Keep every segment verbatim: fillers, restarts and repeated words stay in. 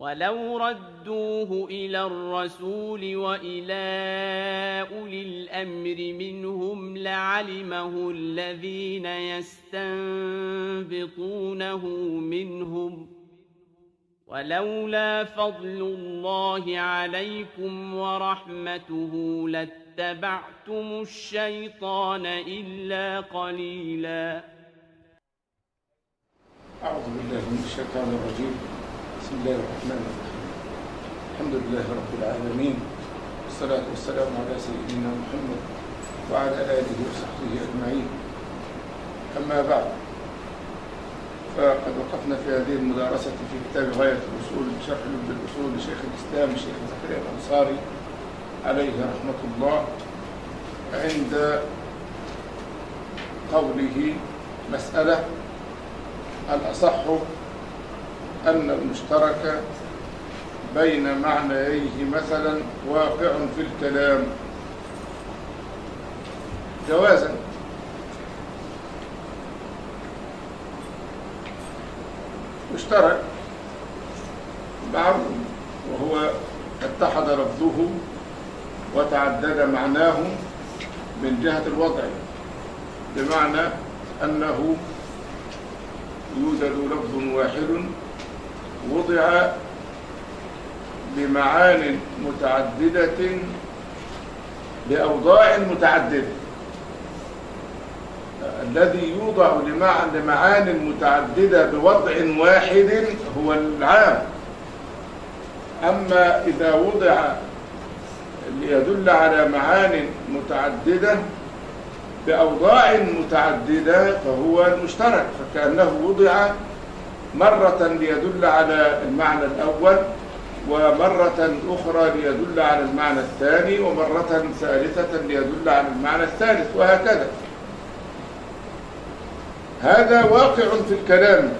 ولو ردوه إلى الرسول وإلى أولي الأمر منهم لعلمه الذين يستنبطونه منهم ولولا فضل الله عليكم ورحمته لاتبعتم الشيطان إلا قليلا. أعوذ بالله من الشيطان الرجيم. بسم الله الرحمن الرحيم. الحمد لله رب العالمين، والصلاة والسلام على سيدنا محمد وعلى آله وصحبه أجمعين. أما بعد، فقد وقفنا في هذه المدارسة في كتاب غاية الأصول شرح لب الأصول لشيخ الإسلام الشيخ زكريا الأنصاري عليه رحمة الله، عند قوله: مسألة الأصح أن المشترك بين معنييه مثلا واقع في الكلام جوازا. مشترك معروف وهو اتحد لفظه وتعدد معناه من جهة الوضع، بمعنى أنه يوجد لفظ واحد وضع بمعان متعددة بأوضاع متعددة. الذي يوضع لمعان متعددة بوضع واحد هو العام. أما إذا وضع ليدل على معان متعددة بأوضاع متعددة فهو المشترك، فكأنه وضع مرة ليدل على المعنى الأول، ومرة أخرى ليدل على المعنى الثاني، ومرة ثالثة ليدل على المعنى الثالث، وهكذا. هذا واقع في الكلام،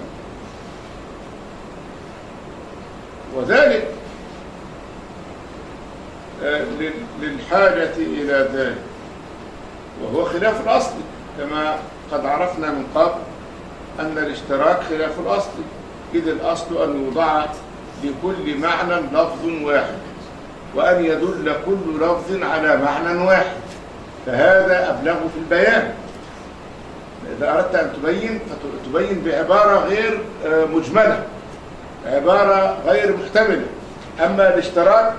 وذلك للحاجة إلى ذلك، وهو خلاف الأصل كما قد عرفنا من قبل أن الاشتراك خلاف الأصل، إذ الأصل أن يوضع لكل معنى لفظ واحد، وأن يدل كل لفظ على معنى واحد، فهذا أبلغ في البيان. إذا أردت أن تبين فتبين بعبارة غير مجملة، عبارة غير محتملة. أما الاشتراك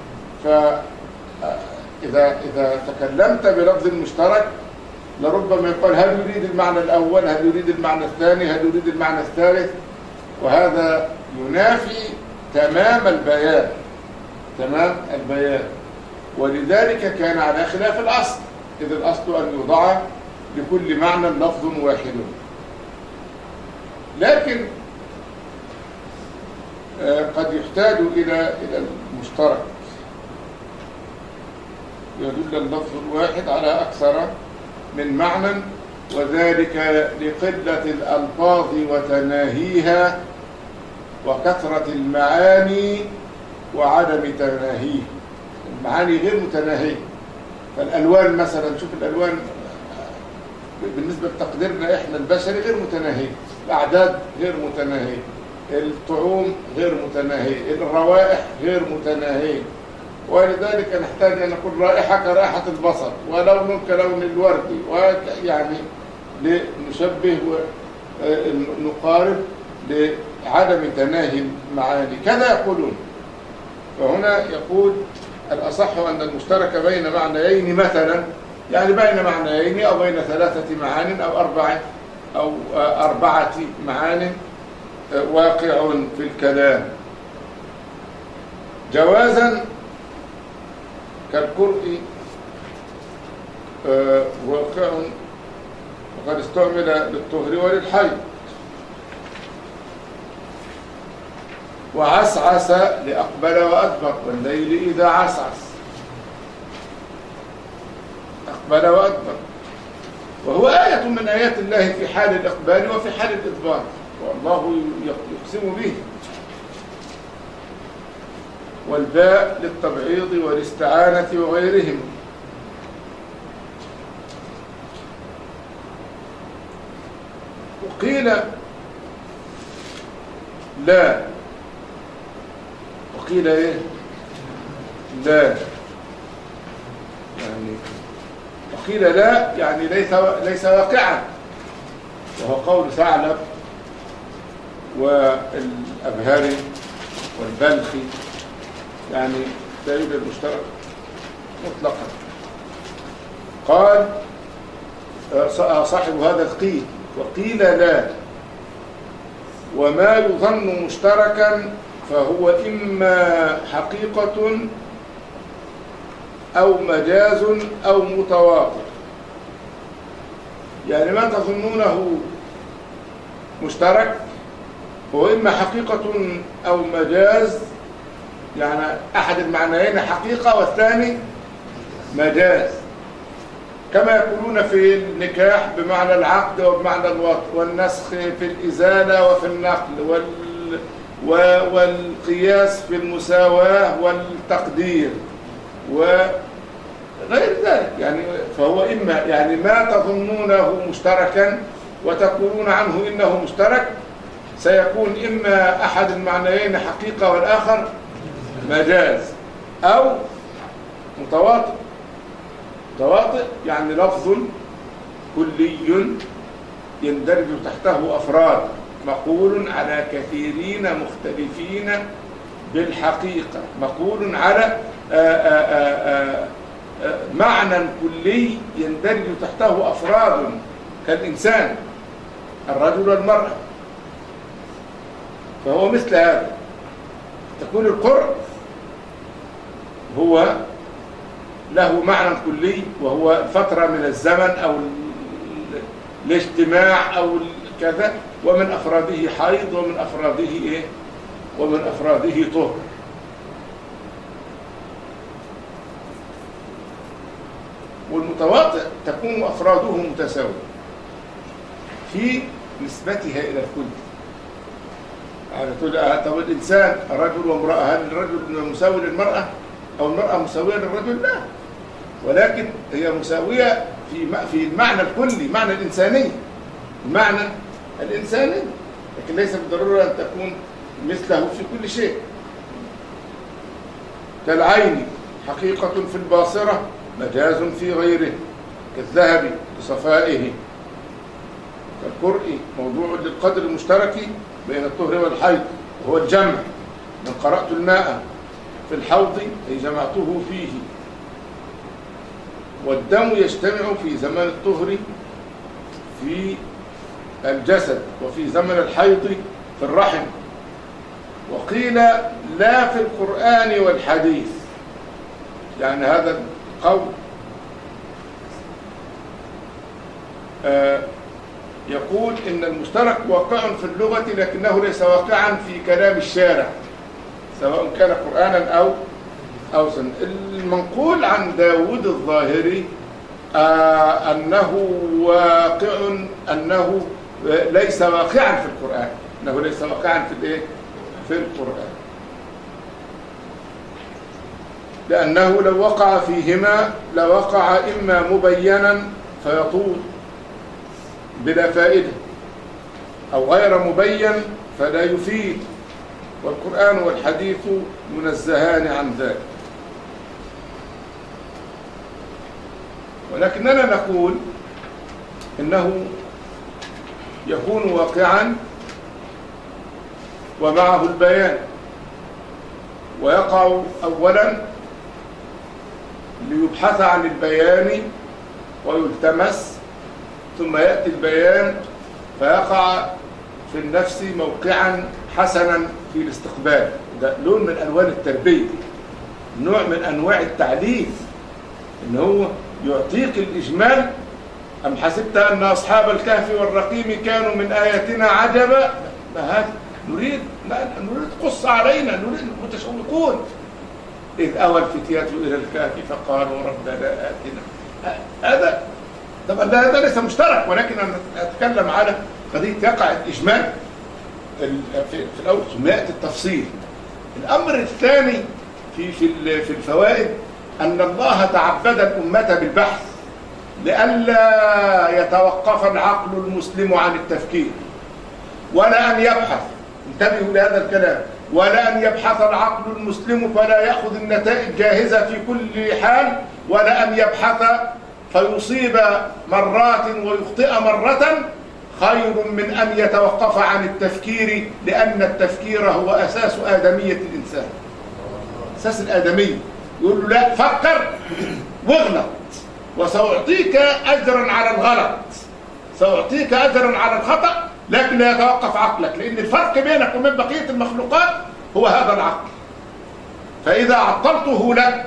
فإذا إذا تكلمت بلفظ مشترك لربما يقال هل يريد المعنى الأول، هل يريد المعنى الثاني، هل يريد المعنى الثالث، وهذا ينافي تمام البيان تمام البيان ولذلك كان على خلاف الأصل، إذ الأصل أن يوضع لكل معنى لفظ واحد. لكن قد يحتاج إلى إلى المشترك، يدل اللفظ الواحد على أكثر من معنى، وذلك لقلة الألفاظ وتناهيها وكثرة المعاني وعدم تناهيها. المعاني غير متناهية، فالألوان مثلا، شوف الألوان بالنسبة لتقديرنا إحنا البشري غير متناهية، الأعداد غير متناهية، الطعوم غير متناهية، الروائح غير متناهية، ولذلك نحتاج أن نقول رائحة كرائحة البصر، ولون كلون الورد، ويعني لنشبه ونقارب لعدم تناهي المعاني، كذا يقولون. فهنا يقول الأصح أن المشترك بين معنيين مثلا، يعني بين معنيين أو بين ثلاثة معان أو أربعة أو أربعة معان واقع في الكلام جوازا، كالقرء واقع وقد استعمل للطهر وللحيض، وعسعس لأقبل وأدبر، والليل إذا عسعس أقبل وأدبر، وهو آية من آيات الله في حال الإقبال وفي حال الإدبار، والله يقسم به. والباء للتبعيض والاستعانة وغيرهم. وقيل لا، وقيل ايه لا، يعني وقيل لا يعني ليس ليس واقعا، وهو قول ثعلب والأبهري والبلخي، يعني لا يوجد مشترك مطلقا. قال صاحب هذا القيل وقيل لا، وما يظن مشتركا فهو إما حقيقة أو مجاز أو متواطئ. يعني ما تظنونه مشترك هو إما حقيقة أو مجاز، يعني أحد المعنيين حقيقة والثاني مجاز، كما يقولون في النكاح بمعنى العقد وبمعنى الوطء، والنسخ في الإزالة وفي النقل، وال والقياس في المساواة والتقدير وغير ذلك. يعني فهو إما يعني ما تظنونه مشتركا وتقولون عنه إنه مشترك سيكون إما أحد المعنيين حقيقة والآخر مجاز، أو متواطئ. متواطئ يعني لفظ كلي يندرج تحته أفراد، مقول على كثيرين مختلفين بالحقيقة، مقول على آآ آآ آآ معنى كلي يندرج تحته أفراد كالإنسان الرجل والمرأة. فهو مثل هذا. تكون القرء هو له معنى كلي وهو فترة من الزمن أو الاجتماع أو كذا، ومن أفراده حيض ومن أفراده إيه؟ ومن أفراده طهر. والمتواطئ تكون أفراده متساوية في نسبتها إلى الكل. يعني تقول طب الإنسان رجل وامرأة، هل الرجل مساوي للمرأة أو المرأة مساوية للرجل؟ لا، ولكن هي مساوية في في المعنى الكلي، معنى الإنساني، المعنى الإنساني، لكن ليس بالضرورة أن تكون مثله في كل شيء. كالعين حقيقة في الباصرة مجاز في غيره، كالذهب لصفائه. كالقرء موضوع للقدر المشترك بين الطهر والحيض وهو الجمع، من قرأت الماء في الحوض أي جمعته فيه. والدم يجتمع في زمن الطهر في الجسد وفي زمن الحيض في الرحم. وقيل لا في القرآن والحديث، يعني هذا القول آه يقول إن المشترك واقع في اللغة لكنه ليس واقعا في كلام الشارع، سواء كان قرآنا أو أو سنة. المنقول عن داود الظاهري آه أنه واقع، أنه ليس واقعا في القرآن، أنه ليس واقعا في الإيه؟ في القرآن، لأنه لو وقع فيهما لوقع إما مبينا فيطول بلا فائدة، أو غير مبين فلا يفيد، والقرآن والحديث منزهان عن ذلك. ولكننا نقول إنه يكون واقعا ومعه البيان، ويقع أولا ليبحث عن البيان ويلتمس، ثم يأتي البيان فيقع في النفس موقعا حسنا في الاستقبال. ده لون من ألوان التربية، نوع من أنواع التعليم، إن هو يعطيك الإجمال. أم حسبت أن أصحاب الكهف والرقيم كانوا من آياتنا عجبا؟ هذا نريد نريد قص علينا، نريد متشوقون. إذ أوى الفتيات إلى الكهف فقالوا ربنا آتنا. هذا طبعا هذا ليس مشترك، ولكن أنا أتكلم على قضية يقع الإجمال في الأول ثم يأتي التفصيل. الأمر الثاني في في في الفوائد أن الله تعبد الأمة بالبحث لئلا يتوقف العقل المسلم عن التفكير ولا أن يبحث. انتبهوا لهذا الكلام، ولا أن يبحث العقل المسلم فلا يأخذ النتائج جاهزة في كل حال، ولا أن يبحث فيصيب مرات ويخطئ مرة، خير من أن يتوقف عن التفكير، لأن التفكير هو أساس آدمية الإنسان، أساس الآدمية. يقول له لا، فكر واغلط وسأعطيك أجرا على الغلط، سأعطيك أجرا على الخطأ، لكن لا يتوقف عقلك، لأن الفرق بينك وبين بقية المخلوقات هو هذا العقل. فإذا عطلته لك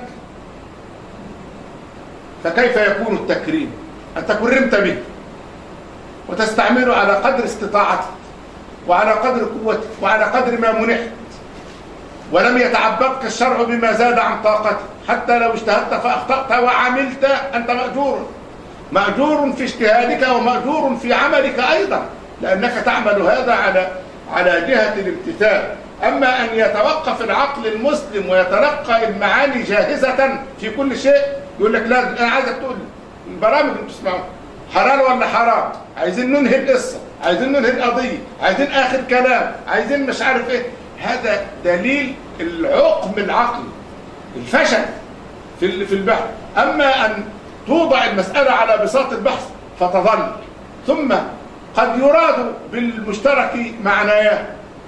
فكيف يكون التكريم؟ أنت كرمت به وتستعمله على قدر استطاعتك وعلى قدر قوتك وعلى قدر ما منحت، ولم يتعبدك الشرع بما زاد عن طاقتك، حتى لو اجتهدت فأخطأت وعملت أنت مأجور، مأجور في اجتهادك ومأجور في عملك أيضا، لأنك تعمل هذا على على جهة الامتثال. أما أن يتوقف العقل المسلم ويتلقى المعاني جاهزة في كل شيء، يقول لك لا، أنا عايزك تقول البرامج اللي بتسمعوها حلال ولا حرام، عايزين ننهي القصة، عايزين ننهي القضية، عايزين آخر كلام، عايزين مش عارف إيه. هذا دليل العقم العقلي، الفشل في في البحث. أما أن توضع المسألة على بساط البحث فتظل، ثم قد يراد بالمشترك معناه،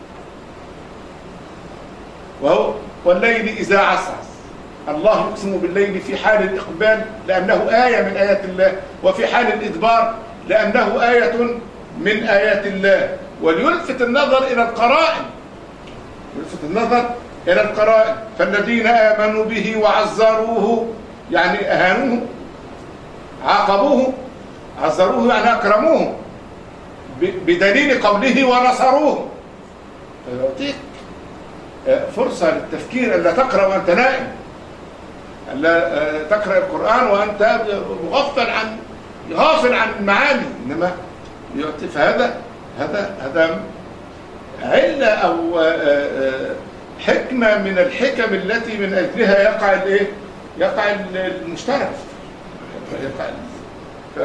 وهو والليل إذا عسعس. الله يقسم بالليل في حال الإقبال لأنه آية من آيات الله، وفي حال الإدبار لأنه آية من آيات الله. وليلفت النظر إلى القرائن، يلفت النظر إلى القرائن. فالذين آمنوا به وعزروه يعني أهانوه، عاقبوه، عزروه يعني أكرموه بدليل قوله ونصروه. فيعطيك فرصة للتفكير، ألا تقرأ وأنت نائم، ألا تقرأ القرآن وأنت مغفل عن غافل عن المعاني، إنما يعطي. فهذا هذا هذا علة أو حكمة من الحكم التي من أجلها يقع الإيه؟ يقع المشترك. يقع ف...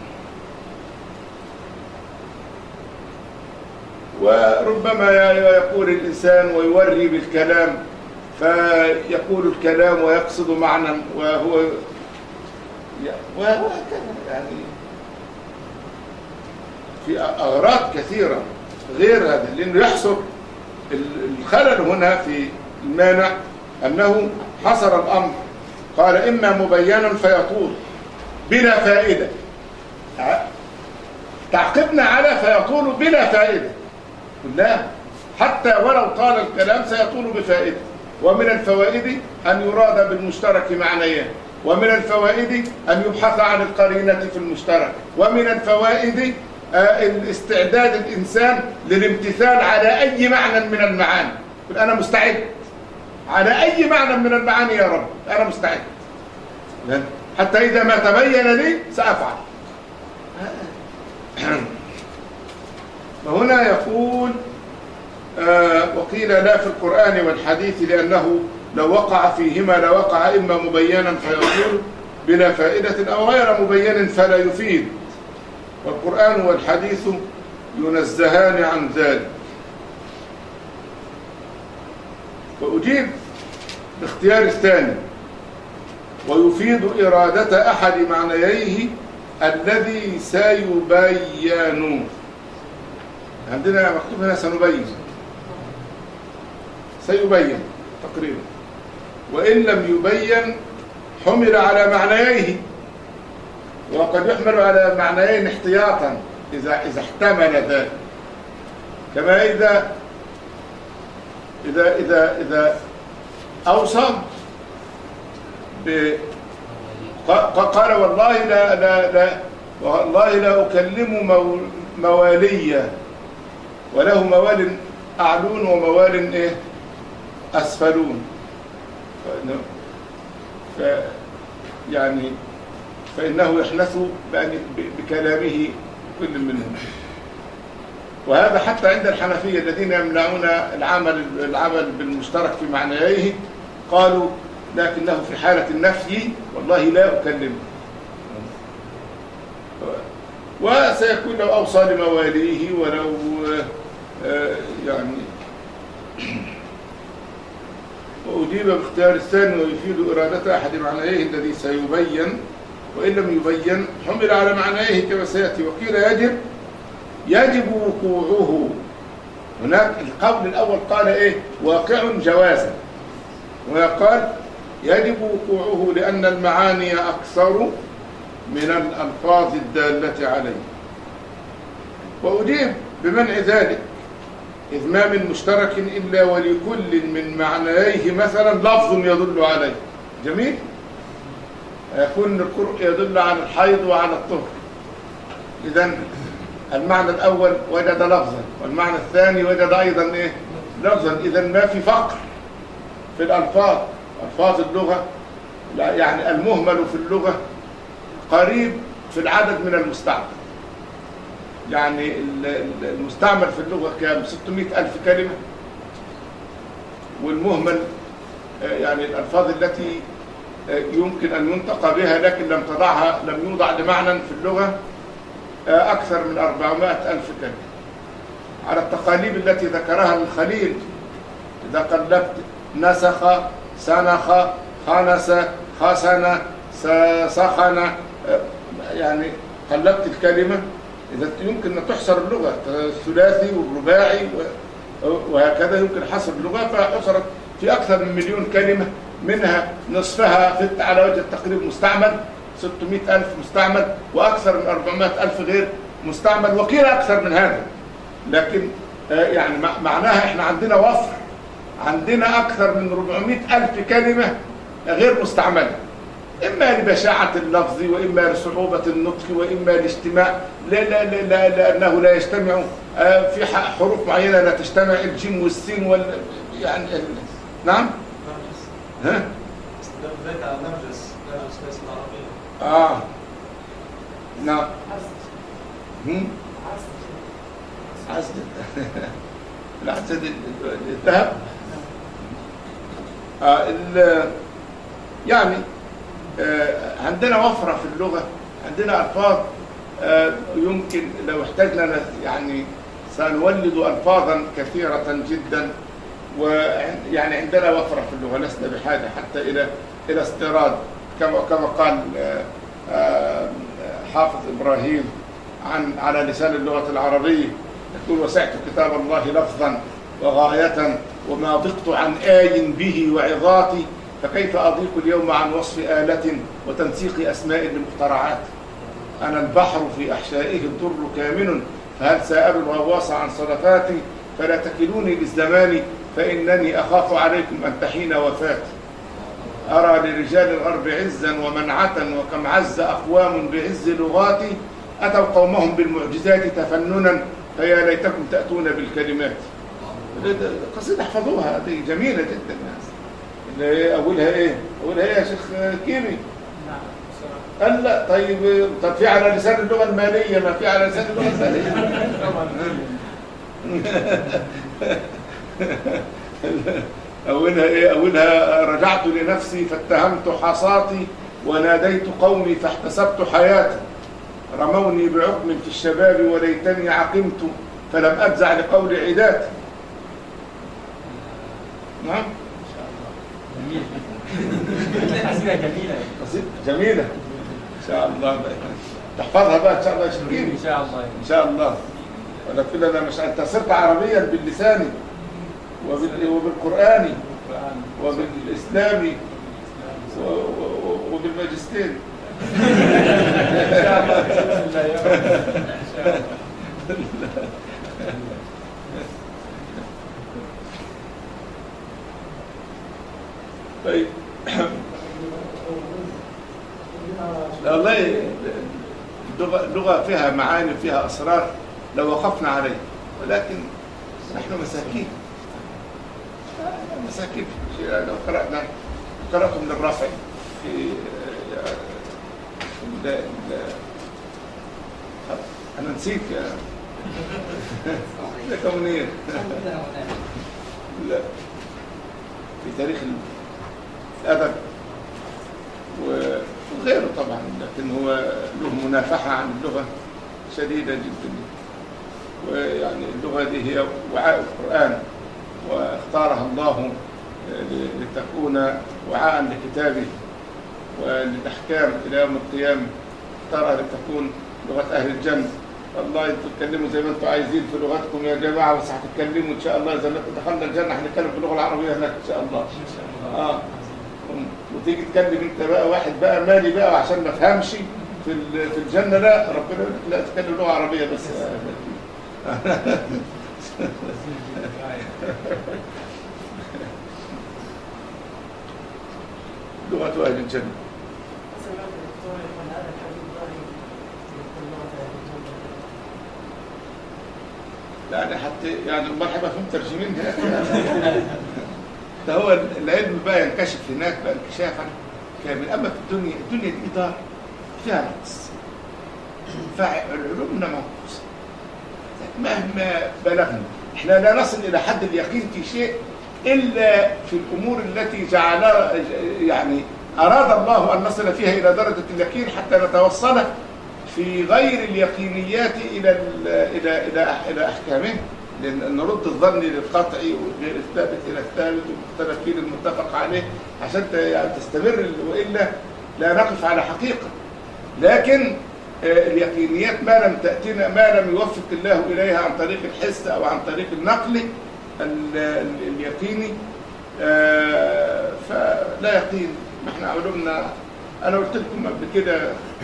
وربما يقول الإنسان ويوري بالكلام، فيقول الكلام ويقصد معنى وهو وهكذا، يعني في أغراض كثيرة غير هذا، لأنه يحصل الخلل هنا في المانع أنه حصر الأمر، قال إما مبينا فيطول بلا فائدة، تعقبنا على فيطول بلا فائدة، لا، حتى ولو طال الكلام سيطول بفائدة. ومن الفوائد أن يراد بالمشترك معنيان، ومن الفوائد أن يبحث عن القرينة في المشترك، ومن الفوائد الاستعداد الإنسان للامتثال على أي معنى من المعاني. أنا مستعد على أي معنى من المعاني يا رب، أنا مستعد، حتى إذا ما تبين لي سأفعل. وهنا يقول آه وقيل لا في القرآن والحديث، لأنه لو وقع فيهما لوقع إما مبينا فيطول بلا فائدة أو غير مبين فلا يفيد، والقرآن والحديث ينزهان عن ذلك. وأجيب باختيار الثاني، ويفيد إرادة أحد معنييه الذي سيبين. عندنا مكتوب هنا سنبين، سيبين تقريبا، وإن لم يبين حمل على معنييه، وقد يحمل على معنيين احتياطا إذا إذا احتمل ذلك، كما إذا إذا إذا إذا أوصى ب قال والله لا لا لا والله لا أكلم مواليا، وله موال أعلون وموال إيه أسفلون، ف يعني فإنه يحنث بكلامه كل منهم. وهذا حتى عند الحنفية الذين يمنعون العمل العمل بالمشترك في معنييه، قالوا لكنه في حالة النفي والله لا أكلمه، وسيكون لو أوصى لمواليه ولو يعني وأجيب باختيار الثاني ويفيد إرادة أحد معنيه الذي سيبين، وإن لم يبين حمل على معنيه كما سيأتي. وقيل يجب يجب وقوعه. هناك القول الأول قال إيه؟ واقع جوازا، ويقال يجب وقوعه لأن المعاني أكثر من الألفاظ الدالة عليه. وأجيب بمنع ذلك، إذ ما من مشترك إلا ولكل من معنيه مثلا لفظ يدل عليه. جميل؟ يكون القرء يدل على الحيض وعلى الطهر، إذن المعنى الأول وجد لفظا، والمعنى الثاني وجد أيضا إيه؟ لفظا. إذن ما في فقر في الألفاظ، ألفاظ اللغة يعني المهمل في اللغة قريب في العدد من المستعمل. يعني المستعمل في اللغة كام؟ ستمائة ألف كلمة، والمهمل يعني الألفاظ التي يمكن أن ينطق بها لكن لم تضعها لم يوضع لمعنى في اللغة أكثر من أربعمائة ألف كلمة، على التقاليب التي ذكرها الخليل. إذا قلبت نسخ، سنخ، خنس، خسن، سخن، يعني قلبت الكلمة إذا يمكن أن تحصر اللغة، الثلاثي والرباعي وهكذا يمكن حصر اللغة، فحصرت في أكثر من مليون كلمة، منها نصفها في على وجه التقريب مستعمل، ستمائة ألف مستعمل، وأكثر من أربعمائة ألف غير مستعمل، وقيل أكثر من هذا. لكن يعني معناها إحنا عندنا وفر، عندنا أكثر من أربعمائة ألف كلمة غير مستعملة، إما لبشاعة اللفظ، وإما لصعوبة النطق، وإما لاجتماع لا لا لا لا لأنه لا يجتمع في حروف معينة لا تجتمع، الجيم والسين وال يعني ال... نعم؟ ها؟ ذلك على نرجس نرجس العربية. آه نعم. هم؟ عسد. العسد الذهب. آه ال يعني آه عندنا وفرة في اللغة، عندنا ألفاظ آه يمكن لو احتاجنا يعني سنولد ألفاظا كثيرة جدا، ويعني عندنا وفرة في اللغة، لسنا بحاجة حتى إلى إلى استيراد، كما كما قال حافظ إبراهيم عن على لسان اللغة العربية، يقول: وسعت كتاب الله لفظا وغاية، وما ضقت عن آي به وعظاتي، فكيف أضيق اليوم عن وصف آلة وتنسيق أسماء لمخترعات. أنا البحر في أحشائه الضر كامن، فهل سائل الغواص عن صدفاتي، فلا تكلوني للزمان فإنني أخاف عليكم أن تحين وفاتي. أرى لرجال الغرب عزا ومنعة، وكم عز أقوام بعز لغاتي، أتوا قومهم بالمعجزات تفننا، فيا ليتكم تأتون بالكلمات. قصيدة احفظوها، هذه جميلة جدا. اللي أولها إيه؟ أولها إيه يا شيخ كيمي؟ قال لا. طيب طب في على لسان اللغة المالية، ما في على لسان اللغة المالية. أولها إيه؟ أولها: رجعت لنفسي فاتهمت حصاتي، وناديت قومي فاحتسبت حياتي، رموني بعقم في الشباب وليتني عقمت، فلم أفزع لقول عداتي. نعم؟ قصيدة جميلة. قصيدة جميلة إن شاء الله. تحفظها بقى إن شاء الله يا شيخ. إن شاء الله. إن شاء الله. ولكن أنا مش أنت صرت عربيا باللساني وبالقرآني وبالإسلامي وبالماجستير. إن شاء الله بإذن الله. طيب. لا والله اللغة اللغة فيها معاني، فيها أسرار لو وقفنا عليه، ولكن نحن مساكين مساكين. لو قرأنا قرأتم للرافع في ال أنا نسيت يا ده كونين لا في تاريخ الأدب وغيره طبعا، لكن هو له منافحة عن اللغة شديدة جدا. ويعني اللغة دي هي وعاء القرآن، واختارها الله لتكون وعاء لكتابه وللأحكام إلى يوم القيامة، ترى لتكون لغة أهل الجنة. والله انتوا تتكلموا زي ما انتوا عايزين في لغتكم يا جماعة، بس هتتكلموا إن شاء الله إذا دخلنا الجنة هنتكلم باللغة العربية هناك إن شاء الله. آه. وتيجي تكلم انت بقى واحد بقى مالي بقى وعشان ما فهمش في في الجنة، لا ربنا يقول لك لا تتكلم لغة عربية بس. لغة أهل الجنة. يعني حتى يعني مرحبا فهم ترجمين هناك. ده هو العلم بقى ينكشف هناك بقى انكشافا كامل. اما في الدنيا، الدنيا دي اطار فيها نقص، فالعلومنا منقوصه مهما بلغنا. احنا لا نصل الى حد اليقين في شيء الا في الامور التي جعلها يعني اراد الله ان نصل فيها الى درجه اليقين حتى نتوصل في غير اليقينيات الى الى الى الى احكامه، لان نرد الظن للقطعي والثابت الى الثابت والمختلف فيه للمتفق عليه عشان يعني تستمر، والا لا نقف على حقيقه. لكن اليقينيات ما لم تاتينا، ما لم يوفق الله اليها عن طريق الحس او عن طريق النقل اليقيني، فلا يقين. ما احنا علومنا، انا قلت لكم قبل كده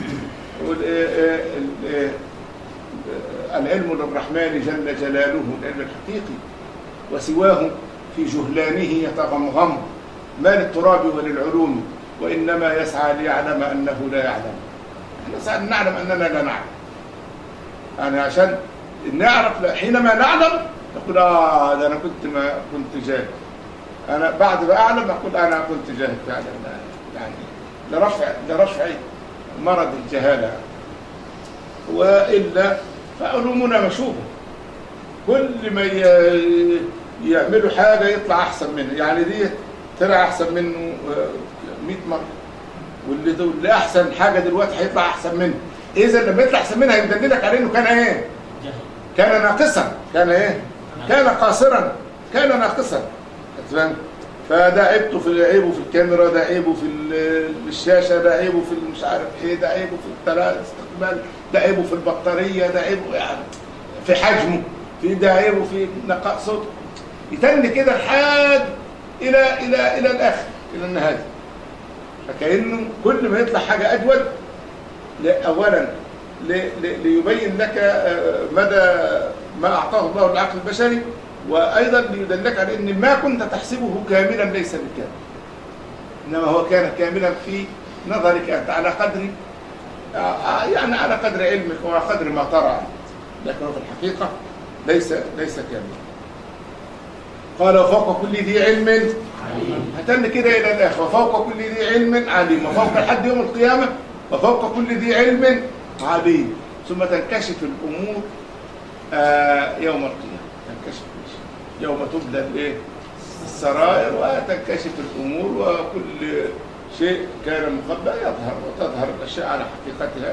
العلم للرحمن جل جلاله، العلم الحقيقي، وسواه في جهلانه يتغمغم، ما للتراب وللعلوم وإنما يسعى ليعلم أنه لا يعلم. احنا نسعى أن نعلم أننا لا نعلم، يعني عشان نعرف حينما نعلم نقول آه ده أنا كنت ما كنت جاهل، أنا بعد ما أعلم أقول أنا كنت جاهل فعلا، يعني لرفع لرفع مرض الجهالة. وإلا فعلومنا مشوبة، كل ما يعملوا حاجة يطلع أحسن منه، يعني دي طلع أحسن منه مئة مرة، واللي اللي أحسن حاجة دلوقتي هيطلع أحسن منه. إذا لما يطلع أحسن منها يدللك على إنه كان إيه؟ كان ناقصا، كان إيه؟ كان قاصرا، كان ناقصا. فده عيبه في عيبه في الكاميرا، ده عيبه في الشاشه، ده عيبه في مش عارف ايه، ده عيبه في الاستقبال، ده عيبه في البطاريه، ده عيبه يعني في حجمه، في ده عيبه في نقاء صوته، يتن كده لحد الى الى الى الاخر، الى النهايه. فكانه كل ما يطلع حاجه اجود اولا ليبين لك مدى ما اعطاه الله العقل البشري، وأيضا ليدلك على أن ما كنت تحسبه كاملا ليس بالكامل، إنما هو كان كاملا في نظرك أنت على قدر يعني على قدر علمك وعلى قدر ما ترى، لكنه في الحقيقة ليس ليس كاملا. قال وفوق كل ذي علم عليم، هتن كده إلى الآخر، وفوق كل ذي علم عليم، وفوق لحد يوم القيامة وفوق كل ذي علم عليم. ثم تنكشف الأمور آه يوم القيامة، تنكشف يوم تبدأ الايه السرائر وتنكشف الامور، وكل شيء كان مخبأ يظهر، وتظهر الاشياء على حقيقتها.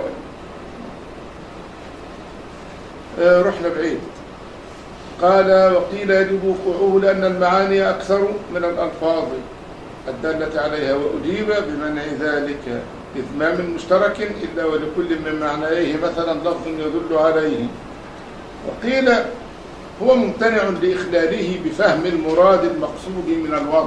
آه رحنا بعيد. قال وقيل يجب وقوعه لان المعاني اكثر من الالفاظ الدالة عليها، واجيب بمنع ذلك اذ ما من مشترك الا ولكل من معنيه مثلا لفظ يدل عليه. وقيل هو ممتنع لإخلاله بفهم المراد المقصود من الوضع.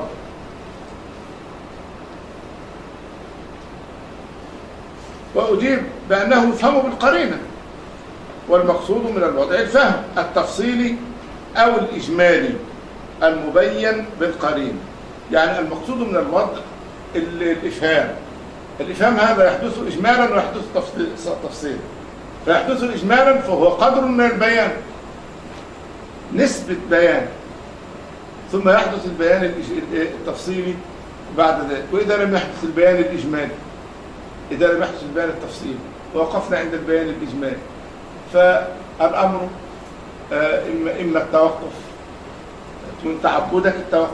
وأجيب بأنه يفهم بالقرينة، والمقصود من الوضع الفهم التفصيلي أو الإجمالي المبين بالقرينة. يعني المقصود من الوضع الإفهام، الإفهام هذا يحدث إجمالا ويحدث تفصيلا. فيحدث إجمالا فهو قدر من البيان، نسبة بيان، ثم يحدث البيان التفصيلي بعد ذلك. وإذا لم يحدث البيان الإجمالي، إذا لم يحدث البيان التفصيلي ووقفنا عند البيان الإجمالي، فالأمر إما إما التوقف، من تعبدك التوقف،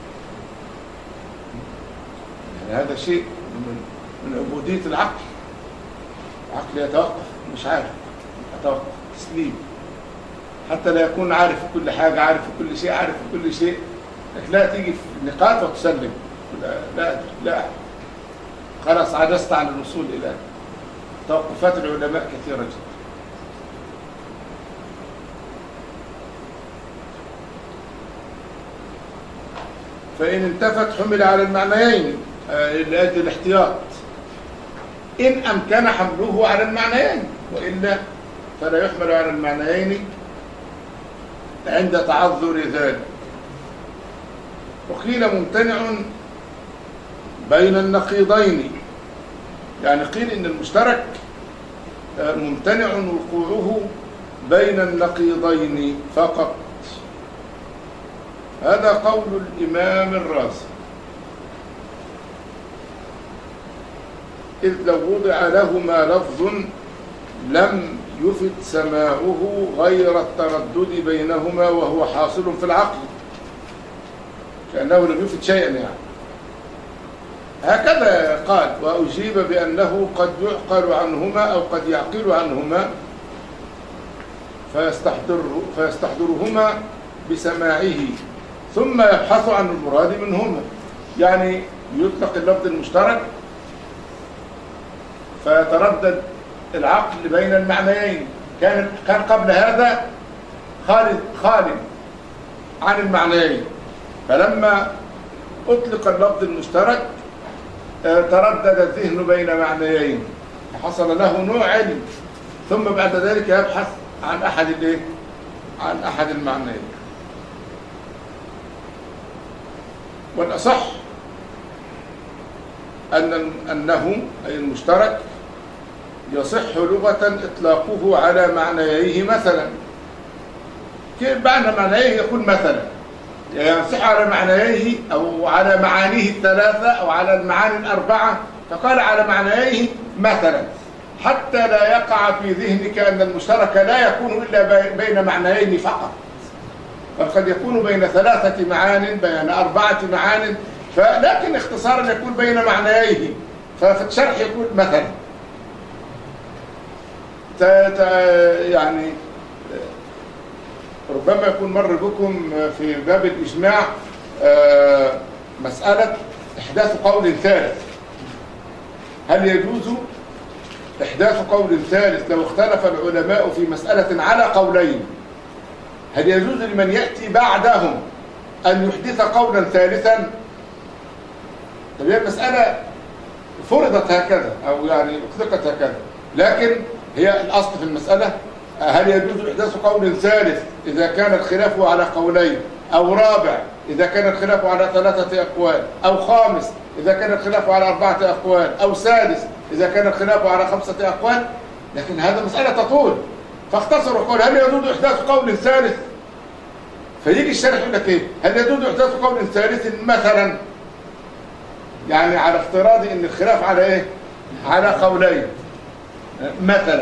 يعني هذا شيء من عبودية العقل. العقل يتوقف، مش عارف يتوقف، تسليم، حتى لا يكون عارف كل حاجة، عارف كل شيء، عارف كل شيء. لا تيجي النقاط وتسلم. لا لا, لا. خلاص عجزت عن الوصول إلى توقفات العلماء كثيرة جدا. فإن انتفت حمل على المعنيين لأجل الاحتياط إن أمكن حمله على المعنيين، وإلا فلا يحمل على المعنيين عند تعذر ذلك. وقيل ممتنع بين النقيضين، يعني قيل إن المشترك ممتنع وقوعه بين النقيضين فقط. هذا قول الإمام الرازي، إذ لو وضع لهما لفظ لم يفد سماعه غير التردد بينهما وهو حاصل في العقل، كأنه لم يفد شيئا يعني. هكذا قال، وأجيب بأنه قد يعقل عنهما أو قد يعقل عنهما فيستحضر فيستحضرهما بسماعه ثم يبحث عن المراد منهما. يعني يطلق اللفظ المشترك فيتردد العقل بين المعنيين، كان كان قبل هذا خالد خالد عن المعنيين، فلما أطلق اللفظ المشترك تردد الذهن بين معنيين، حصل له نوع علم، ثم بعد ذلك يبحث عن أحد الايه؟ عن أحد المعنيين. والأصح أن أنه أي المشترك يصح لغة إطلاقه على معنييه مثلا. كيف معنى معنييه يقول مثلا؟ يعني يصح على معنييه أو على معانيه الثلاثة أو على المعاني الأربعة، فقال على معنييه مثلا، حتى لا يقع في ذهنك أن المشترك لا يكون إلا بين معنيين فقط، بل قد يكون بين ثلاثة معان، بين أربعة معان، فلكن اختصارا يكون بين معنييه، ففي الشرح يقول مثلا. يعني ربما يكون مر بكم في باب الإجماع مسألة إحداث قول ثالث. هل يجوز إحداث قول ثالث لو اختلف العلماء في مسألة على قولين؟ هل يجوز لمن يأتي بعدهم أن يحدث قولا ثالثا؟ طب هي المسألة فرضت هكذا أو يعني أطلقت هكذا، لكن هي الأصل في المسألة هل يجوز إحداث قول ثالث إذا كان الخلاف على قولين، أو رابع إذا كان الخلاف على ثلاثة أقوال، أو خامس إذا كان الخلاف على أربعة أقوال، أو سادس إذا كان الخلاف على خمسة أقوال. لكن هذا مسألة تطول، فاختصروا قول هل يجوز إحداث قول ثالث؟ فيجي الشرح يقول لك إيه؟ هل يجوز إحداث قول ثالث مثلا؟ يعني على افتراض إن الخلاف على إيه؟ على قولين مثلا.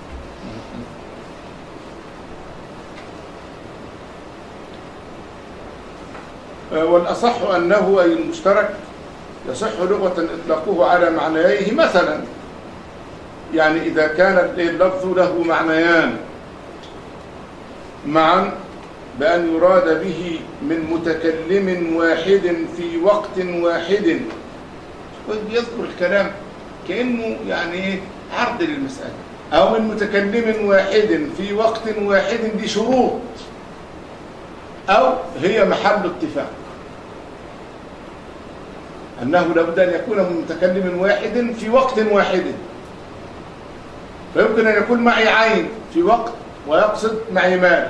والأصح أنه أي المشترك يصح لغة إطلاقه على معنييه مثلا، يعني إذا كان اللفظ له معنيان معا بأن يراد به من متكلم واحد في وقت واحد. يذكر الكلام كأنه يعني عرض للمسألة، أو من متكلم واحد في وقت واحد دي شروط، أو هي محل اتفاق، أنه لابد أن يكون من متكلم واحد في وقت واحد. فيمكن أن يكون معي عين في وقت ويقصد معي مال،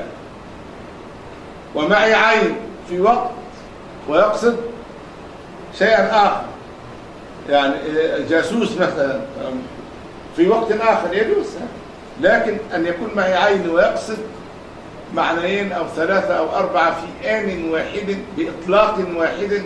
ومعي عين في وقت ويقصد شيئا آخر، يعني جاسوس مثلا في وقت آخر يجوز. لكن أن يكون معي عين ويقصد معنيين أو ثلاثة أو أربعة في آن واحد بإطلاق واحد.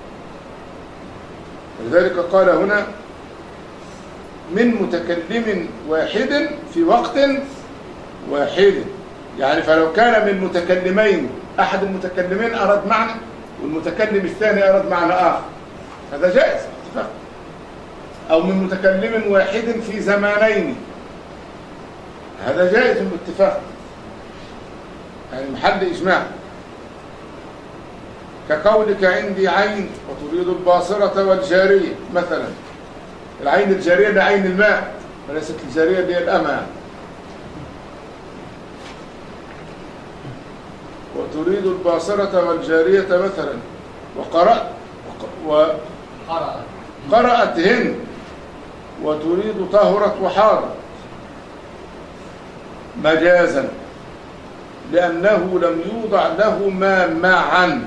ولذلك قال هنا من متكلم واحد في وقت واحد، يعني فلو كان من متكلمين أحد المتكلمين أراد معنى والمتكلم الثاني أراد معنى آخر، هذا جائز اتفاق. أو من متكلم واحد في زمانين، هذا جائز باتفاق، يعني محل إجماع. كقولك عندي عين وتريد الباصرة والجارية مثلا. العين الجارية ده عين الماء، وليست الجارية دي الأمة. وتريد الباصرة والجارية مثلا. وقرأت وقرأت هند وتريد طهرت وحارت مجازا، لأنه لم يوضع لهما معا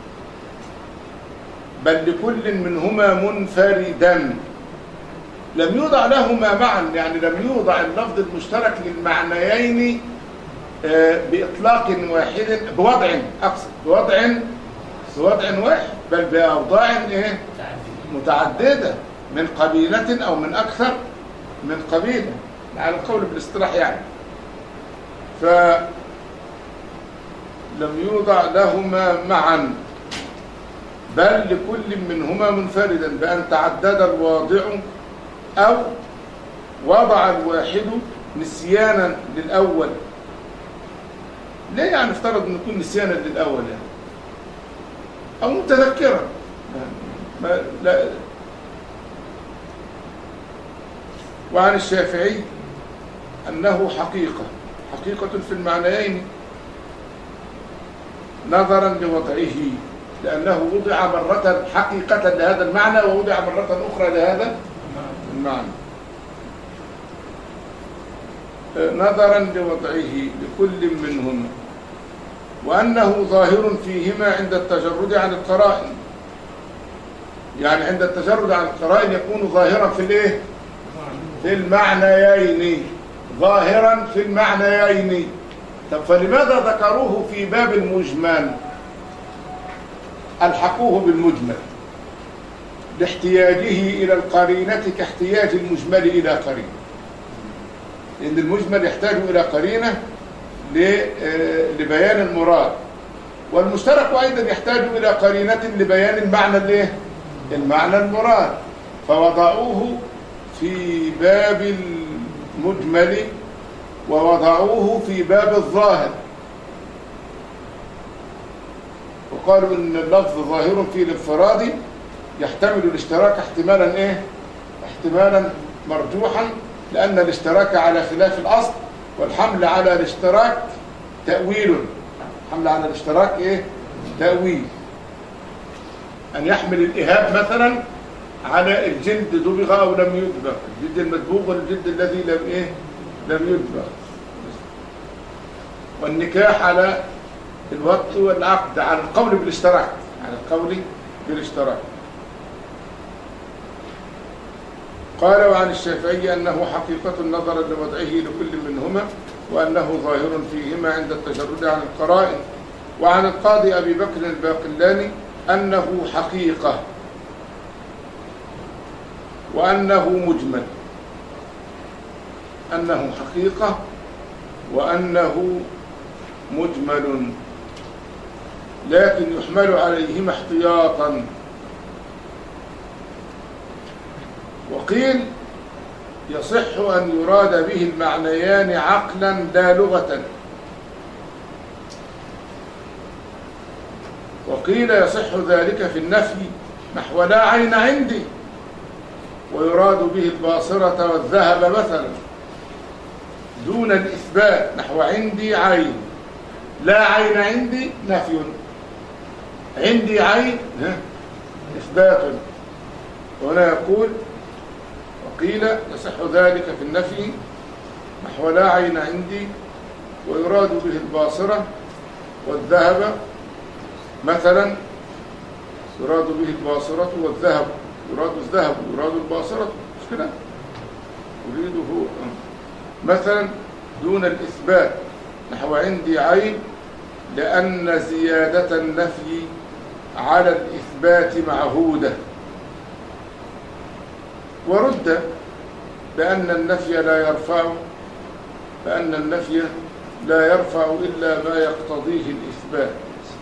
بل لكل منهما منفردا. لم يوضع لهما معا يعني لم يوضع اللفظ المشترك للمعنيين بإطلاق واحد، بوضع أقصد بوضع بوضع واحد، بل بأوضاع إيه؟ متعددة من قبيلة أو من أكثر من قبيلة على القول بالاصطلاح يعني. فلم يوضع لهما معا بل لكل منهما منفردا بأن تعدد الواضع أو وضع الواحد نسيانا للأول. ليه يعني افترض أن يكون نسيانا للأول يعني؟ أو متذكرا ما لا. وعن الشافعي أنه حقيقة حقيقة في المعنيين نظرا لوضعه، لأنه وضع مرة حقيقة لهذا المعنى ووضع مرة أخرى لهذا المعنى نظرا لوضعه لكل منهما، وأنه ظاهر فيهما عند التجرد عن القرائن. يعني عند التجرد عن القرائن يكون ظاهرا في الايه؟ في المعنيين، ظاهرا في المعنيين. طب فلماذا ذكروه في باب المجمل؟ ألحقوه بالمجمل لاحتياجه إلى القرينة كاحتياج المجمل إلى قرينة، لأن المجمل يحتاج إلى قرينة لبيان المراد، والمشترك أيضا يحتاج إلى قرينة لبيان المعنى الايه؟ المعنى المراد، فوضعوه في باب المجمل ووضعوه في باب الظاهر، وقالوا إن اللفظ ظاهر في الانفراد يحتمل الاشتراك احتمالا ايه؟ احتمالا مرجوحا، لأن الاشتراك على خلاف الأصل، والحمل على الاشتراك تأويل. حمل على الاشتراك ايه؟ تأويل. أن يحمل الإهاب مثلا على الجلد دبغ أو لم يدبغ، الجلد المدبوغ والجلد الذي لم ايه؟ لم يدبغ. والنكاح على الوطء والعقد على القول بالاشتراك، على القول بالاشتراك. قال وعن الشافعي أنه حقيقة نظرا لوضعه لكل منهما، وأنه ظاهر فيهما عند التجرد عن القرائن. وعن القاضي أبي بكر الباقلاني أنه حقيقة وأنه مجمل، أنه حقيقة وأنه مجمل، لكن يحمل عليهما احتياطا. وقيل يصح أن يراد به المعنيان عقلا لا لغة، وقيل يصح ذلك في النفي نحو لا عين عندي، ويراد به الباصرة والذهب مثلا، دون الإثبات نحو عندي عين. لا عين عندي نفي، عندي عين إثبات. وهنا يقول وقيل يصح ذلك في النفي نحو لا عين عندي، ويراد به الباصرة والذهب مثلا، يراد به الباصرة والذهب، يراد الذهب يراد الباصرة، مش كده؟ يريده مثلا دون الإثبات نحو عندي عين، لأن زيادة النفي على الإثبات معهودة. ورد بأن النفي لا يرفع بأن النفي لا يرفع إلا ما يقتضيه الإثبات.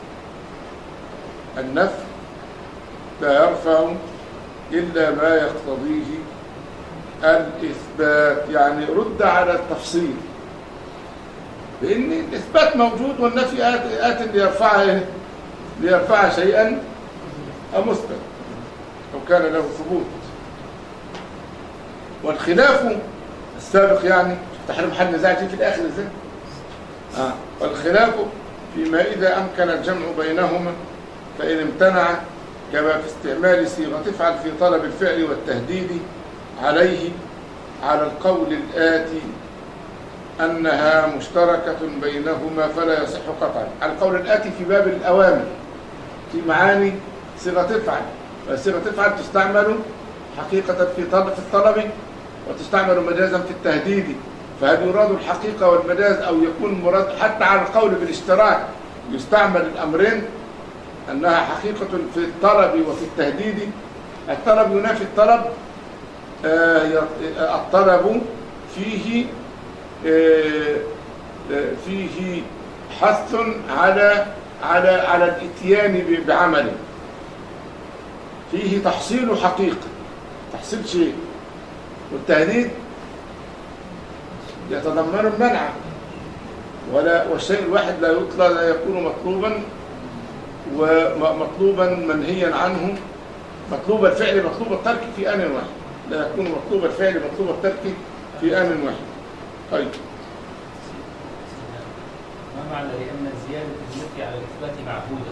النفي لا يرفع إلا ما يقتضيه الإثبات، يعني رد على التفصيل، لأن الإثبات موجود والنفي آت, آت اللي يرفعه ليرفع شيئا أو مثبت أو كان له ثبوت. والخلاف السابق يعني تحرم حل نزاع في الآخر ازاي؟ آه. والخلاف فيما إذا أمكن الجمع بينهما فإن امتنع كما في استعمال صيغة تفعل في طلب الفعل والتهديد عليه على القول الآتي أنها مشتركة بينهما فلا يصح قطعا. على القول الآتي في باب الأوامر في معاني صيغة تفعل، وصيغة تفعل تستعمل حقيقة في طلب في الطلب وتستعمل مجازا في التهديد، فهل يراد الحقيقة والمجاز أو يكون مراد حتى على القول بالاشتراك يستعمل الأمرين أنها حقيقة في الطلب وفي التهديد؟ الطلب ينافي الطلب، آه الطلب فيه آه فيه حث على على على الاتيان بعمله، فيه تحصيل حقيقة، تحصيل شيء، والتهديد يتضمن المنع، ولا والشيء الواحد لا يطلع لا يكون مطلوبا ومطلوبا منهيا عنه، مطلوب الفعل مطلوب الترك في آن واحد، لا يكون مطلوب الفعل مطلوب الترك في آن واحد. طيب ما معنى لأن زيادة النفي على الإثبات معهودة؟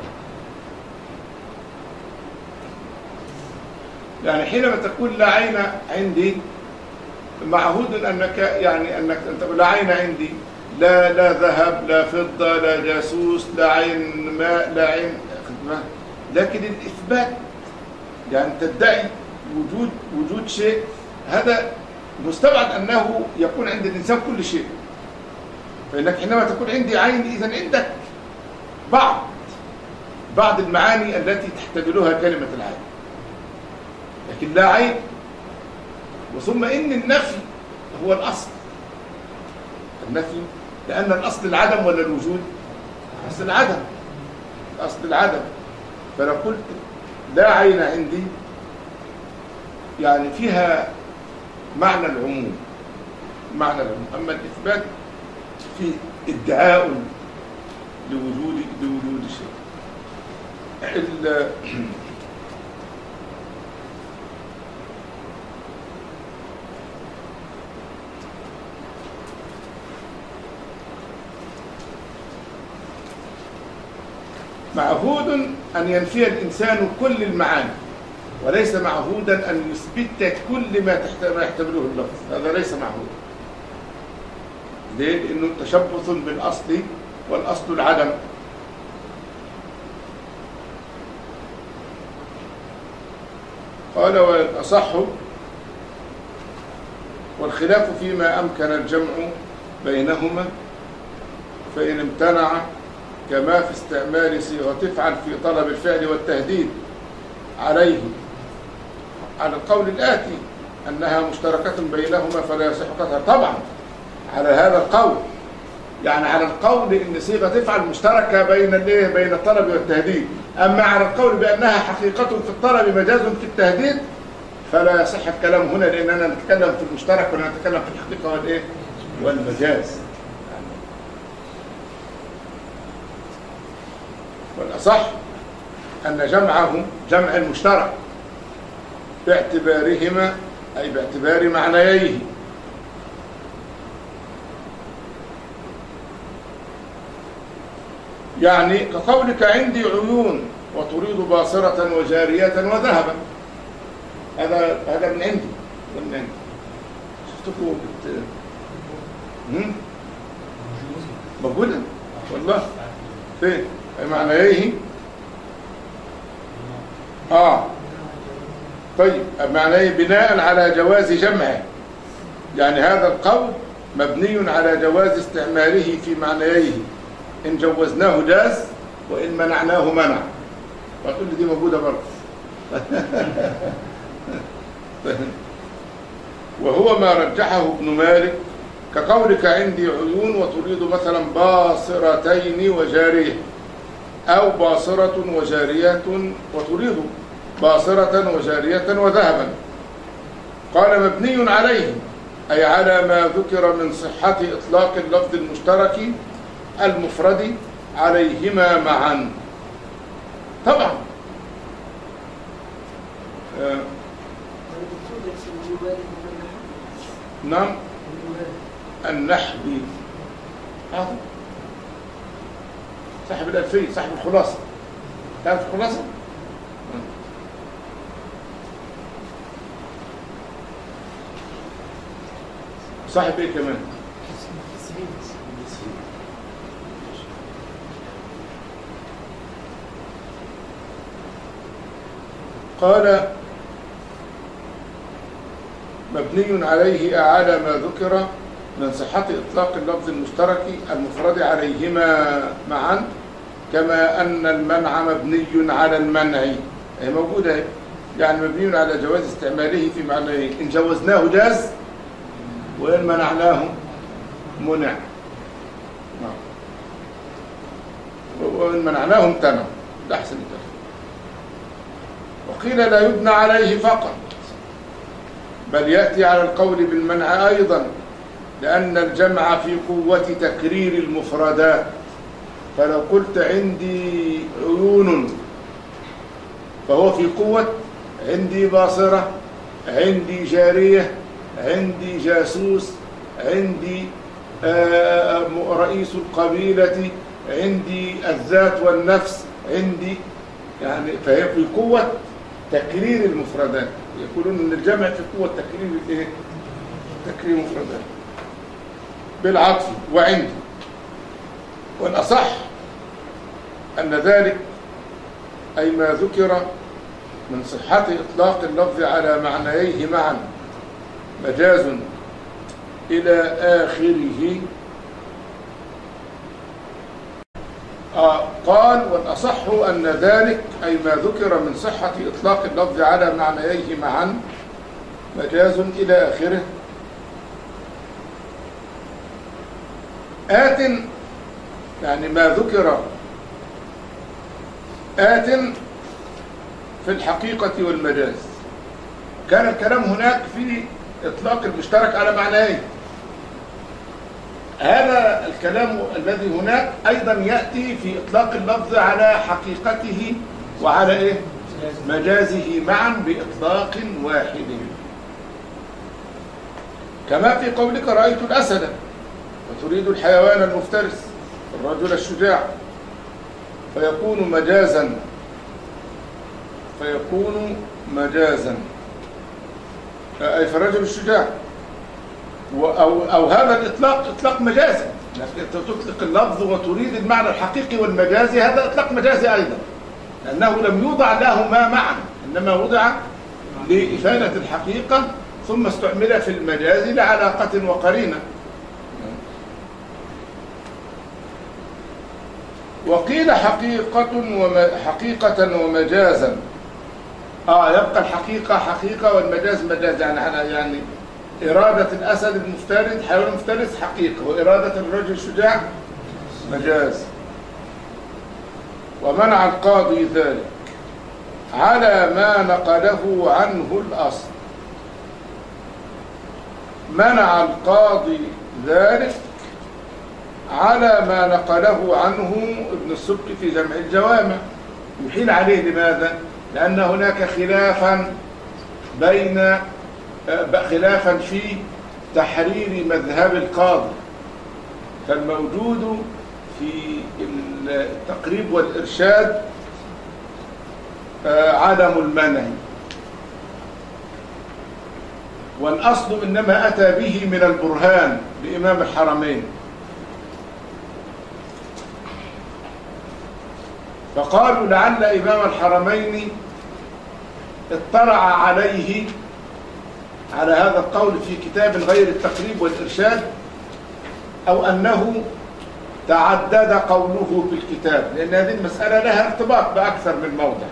يعني حينما تقول لا عين عندي معهود أنك يعني أنك أنت لا عين عندي، لا لا ذهب لا فضة لا جاسوس لا عين ماء لا عين خدمة، لكن الإثبات يعني تدعي وجود وجود شيء، هذا مستبعد أنه يكون عند الإنسان كل شيء. فإنك حينما تقول عندي عين إذن عندك بعض بعض المعاني التي تحتملها كلمة العين، لكن لا عين. وثم إن النفي هو الأصل، النفي لأن الأصل العدم ولا الوجود؟ أصل العدم، أصل العدم. فلو قلت لا عين عندي يعني فيها معنى العموم، معنى العموم. أما الإثبات في ادعاء لوجود لوجود شيء. معهود أن ينفي الإنسان كل المعاني، وليس معهودا أن يثبت كل ما يحتمله اللفظ، هذا ليس معهود. ليه؟ لأنه تشبث بالأصل، والأصل العدم. قال والأصح والخلاف فيما أمكن الجمع بينهما فإن امتنع كما في استعمال صيغة تفعل في طلب الفعل والتهديد عليه على القول الآتي أنها مشتركة بينهما فلا يصح قطعا. طبعا على هذا القول، يعني على القول إن صيغة تفعل مشتركة بين الايه بين الطلب والتهديد. أما على القول بأنها حقيقة في الطلب مجاز في التهديد فلا يصح الكلام هنا، لأننا نتكلم في المشترك ولا نتكلم في الحقيقة والإيه والمجاز. والأصح أن جمعه جمع المشترك باعتبارهما أي باعتبار معنييه، يعني كقولك عندي عيون وتريد باصرة وجارية وذهبا، هذا هذا من عندي من عندي. شفتكم بت... موجودا والله فين معنييه؟ اه طيب معنيه بناء على جواز جمعه، يعني هذا القول مبني على جواز استعماله في معنييه، إن جوزناه جاز وإن منعناه منع. وتقول لي دي موجودة برضه. وهو ما رجحه ابن مالك كقولك عندي عيون وتريد مثلا باصرتين وجارية، أو باصرة وجارية وتريد باصرة وجارية وذهبا. قال مبني عليه أي على ما ذكر من صحة إطلاق اللفظ المشترك المفرد عليهما معا. طبعا. آه. نعم النحوي آه. صاحب الألفية صاحب الخلاصة، تعرف الخلاصة؟ صاحب ايه كمان؟ قال مبني عليه على ما ذكر من صحة إطلاق اللفظ المشترك المفرد عليهما معا، كما أن المنع مبني على المنع. هي موجودة، يعني مبني على جواز استعماله في معنى إن جوزناه جاز وإن منعناه منع، وإن منعناه امتنع. ده أحسن كده. وقيل لا يبنى عليه فقط، بل يأتي على القول بالمنع أيضا، لأن الجمع في قوة تكرير المفردات. فلو قلت عندي عيون فهو في قوة عندي باصرة، عندي جارية، عندي جاسوس، عندي رئيس القبيلة، عندي الذات والنفس، عندي يعني فهي في قوة تكرير المفردات. يقولون ان الجمع في قوة تكرير الايه؟ تكرير المفردات بالعطف وعندي. والأصح أن ذلك أي ما ذكر من صحة إطلاق اللفظ على معنييه معا مجاز إلى آخره. آه قال والأصح أن ذلك أي ما ذكر من صحة إطلاق اللفظ على معنييه معا مجاز إلى آخره. آت يعني ما ذكر آت في الحقيقة والمجاز. كان الكلام هناك في إطلاق المشترك على معنيين. هذا الكلام الذي هناك أيضا يأتي في إطلاق اللفظ على حقيقته وعلى إيه؟ مجازه معا بإطلاق واحد، كما في قولك رأيت الأسد وتريد الحيوان المفترس الرجل الشجاع، فيكون مجازا فيكون مجازا أي في الرجل الشجاع. أو, أو هذا الإطلاق إطلاق مجازي، أنت تطلق اللفظ وتريد المعنى الحقيقي والمجازي، هذا إطلاق مجازي أيضا، لأنه لم يوضع لهما معا، إنما وضع لإفادة الحقيقة ثم استعمل في المجاز لعلاقة وقرينة. وقيل حقيقة حقيقة ومجازا. آه يبقى الحقيقة حقيقة والمجاز مجاز، يعني يعني إرادة الأسد المفترس حيوان المفترس حقيقة، وإرادة الرجل الشجاع مجاز. ومنع القاضي ذلك على ما نقله عنه الأصل. منع القاضي ذلك على ما نقله عنه ابن السبكي في جمع الجوامع. يحيل عليه لماذا؟ لأن هناك خلافا بين خلافا في تحرير مذهب القاضي، فالموجود في التقريب والإرشاد عدم المنع، والأصل إنما أتى به من البرهان لإمام الحرمين. فقالوا لعل إمام الحرمين اطلع عليه على هذا القول في كتاب غير التقريب والإرشاد، أو أنه تعدد قوله في الكتاب، لأن هذه المسألة لها ارتباط بأكثر من موضع.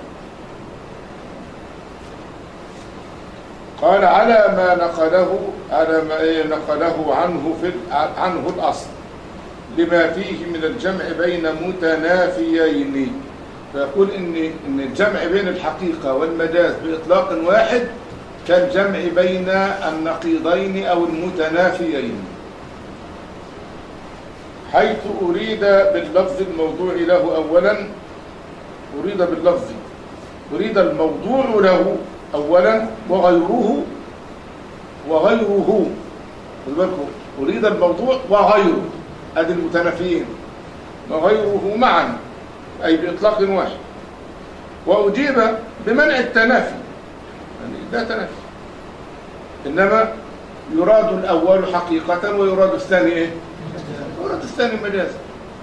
قال على ما نقله على ما نقله عنه في عنه الأصل لما فيه من الجمع بين متنافيين. فيقول إن إن الجمع بين الحقيقة والمجاز بإطلاق واحد كالجمع بين النقيضين أو المتنافيين، حيث أريد باللفظ الموضوع له أولا أريد باللفظ أريد الموضوع له أولا وغيره وغيره خد بالكم أريد الموضوع وغيره أدي المتنافيين وغيره معا أي بإطلاق واحد. وأجيب بمنع التنافي يعني لا تنافي إنما يراد الأول حقيقة ويراد الثاني إيه؟ يراد الثاني مجازا.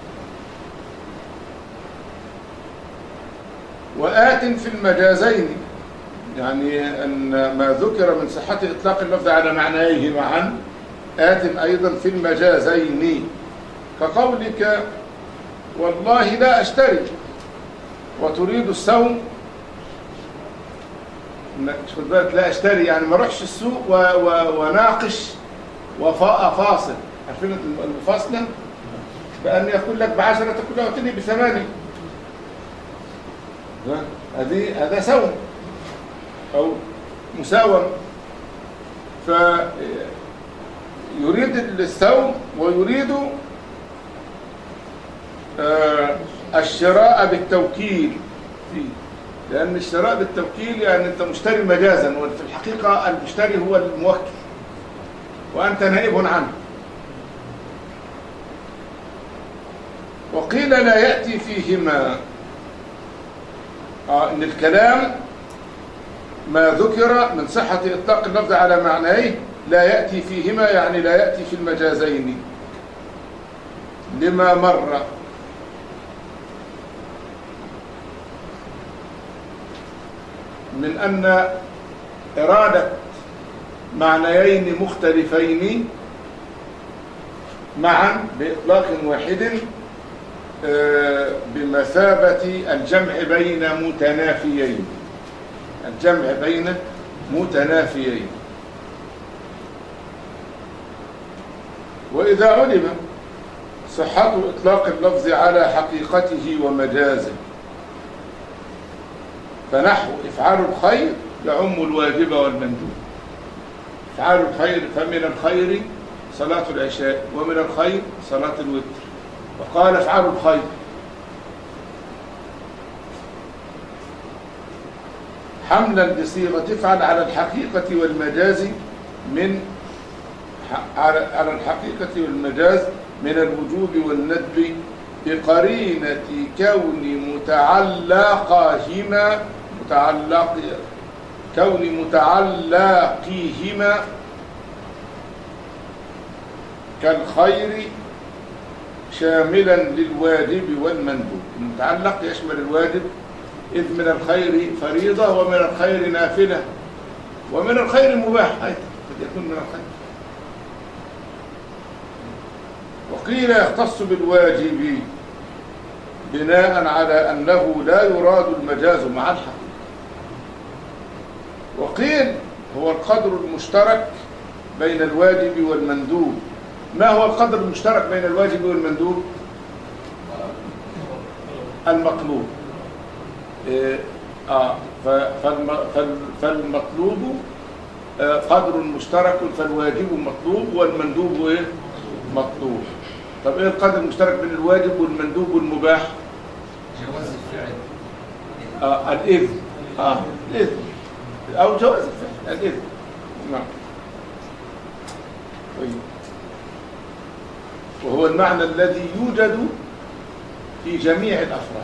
وآت في المجازين يعني أن ما ذكر من صحة إطلاق اللفظ على معنيه معا آت أيضا في المجازين كقولك والله لا أشتري وتريد السوم خد بالك لا أشتري يعني ما اروحش السوق و... و... وناقش وفاصل عارفين المفاصلة بأن يقول لك بعشرة تقول له أعطيني بثمانية هذه هذا سوم أو مساوم. فيريد السوم ويريد آه الشراء بالتوكيل فيه لأن الشراء بالتوكيل يعني أنت مشتري مجازا وفي الحقيقة المشتري هو الموكل وأنت نائب عنه. وقيل لا يأتي فيهما آه إن الكلام ما ذكر من صحة إطلاق اللفظ على معناه لا يأتي فيهما يعني لا يأتي في المجازين لما مر من أن إرادة معنيين مختلفين معا بإطلاق واحد بمثابة الجمع بين متنافيين الجمع بين متنافيين. وإذا علم صحة إطلاق اللفظ على حقيقته ومجازه فنحو إفعال الخير يعم الواجب والمندوب. إفعال الخير فمن الخير صلاة العشاء ومن الخير صلاة الوتر وقال إفعال الخير حملا بصيغة افعل على الحقيقة والمجاز من على الحقيقة والمجاز من الوجوب والندب بقرينة كون متعلقهما متعلق كون متعلقيهما كالخير شاملا للواجب والمندوب. المتعلق يشمل الواجب إذ من الخير فريضة ومن الخير نافلة ومن الخير مباح أيضا قد يكون من الخير. وقيل يختص بالواجب بناء على أنه لا يراد المجاز مع الحقيقة. وقيل هو القدر المشترك بين الواجب والمندوب. ما هو القدر المشترك بين الواجب والمندوب؟ المطلوب. إيه آه فالمطلوب آه قدر مشترك فالواجب مطلوب والمندوب إيه؟ مطلوب. طب ايه القدر المشترك بين الواجب والمندوب والمباح؟ جواز الفعل آه الإذن آه الإذن أو جواز الفعل الإذن. نعم. طيب. وهو المعنى الذي يوجد في جميع الأفراد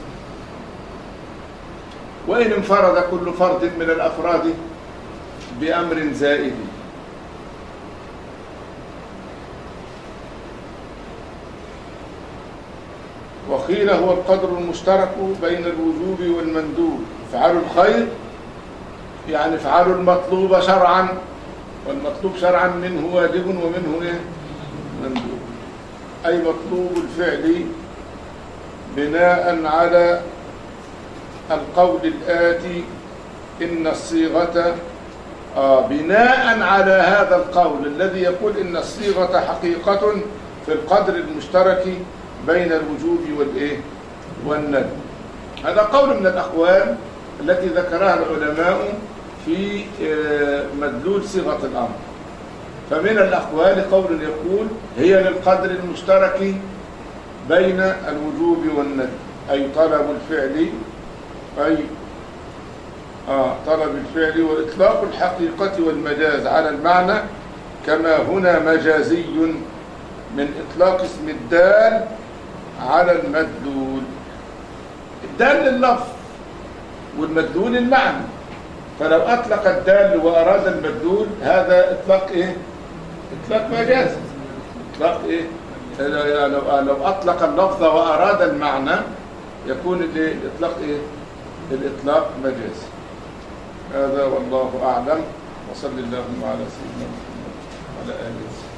وإن انفرد كل فرد من الأفراد بأمر زائد. وقيل هو القدر المشترك بين الوجوب والمندوب. افعلوا الخير يعني افعلوا المطلوب شرعا والمطلوب شرعا منه واجب ومنه إيه؟ مندوب أي مطلوب الفعل بناء على القول الآتي إن الصيغة آه بناء على هذا القول الذي يقول إن الصيغة حقيقة في القدر المشترك بين الوجوب والإيه والندب. هذا قول من الأقوال التي ذكرها العلماء في مدلول صيغة الأمر. فمن الأقوال قول يقول هي للقدر المشترك بين الوجوب والندب أي طلب الفعل أي آه طلب الفعل وإطلاق الحقيقة والمجاز على المعنى كما هنا مجازي من إطلاق اسم الدال على المدلول. الدال لللفظ والمدلول المعنى، فلو أطلق الدال وأراد المدلول هذا إطلاق إيه؟ إطلاق مجازي. إطلاق إيه؟ لو لو أطلق اللفظ وأراد المعنى يكون الإطلاق إيه؟ الإطلاق مجازي. هذا والله أعلم، وصلى اللهم على سيدنا محمد وعلى آله وصحبه.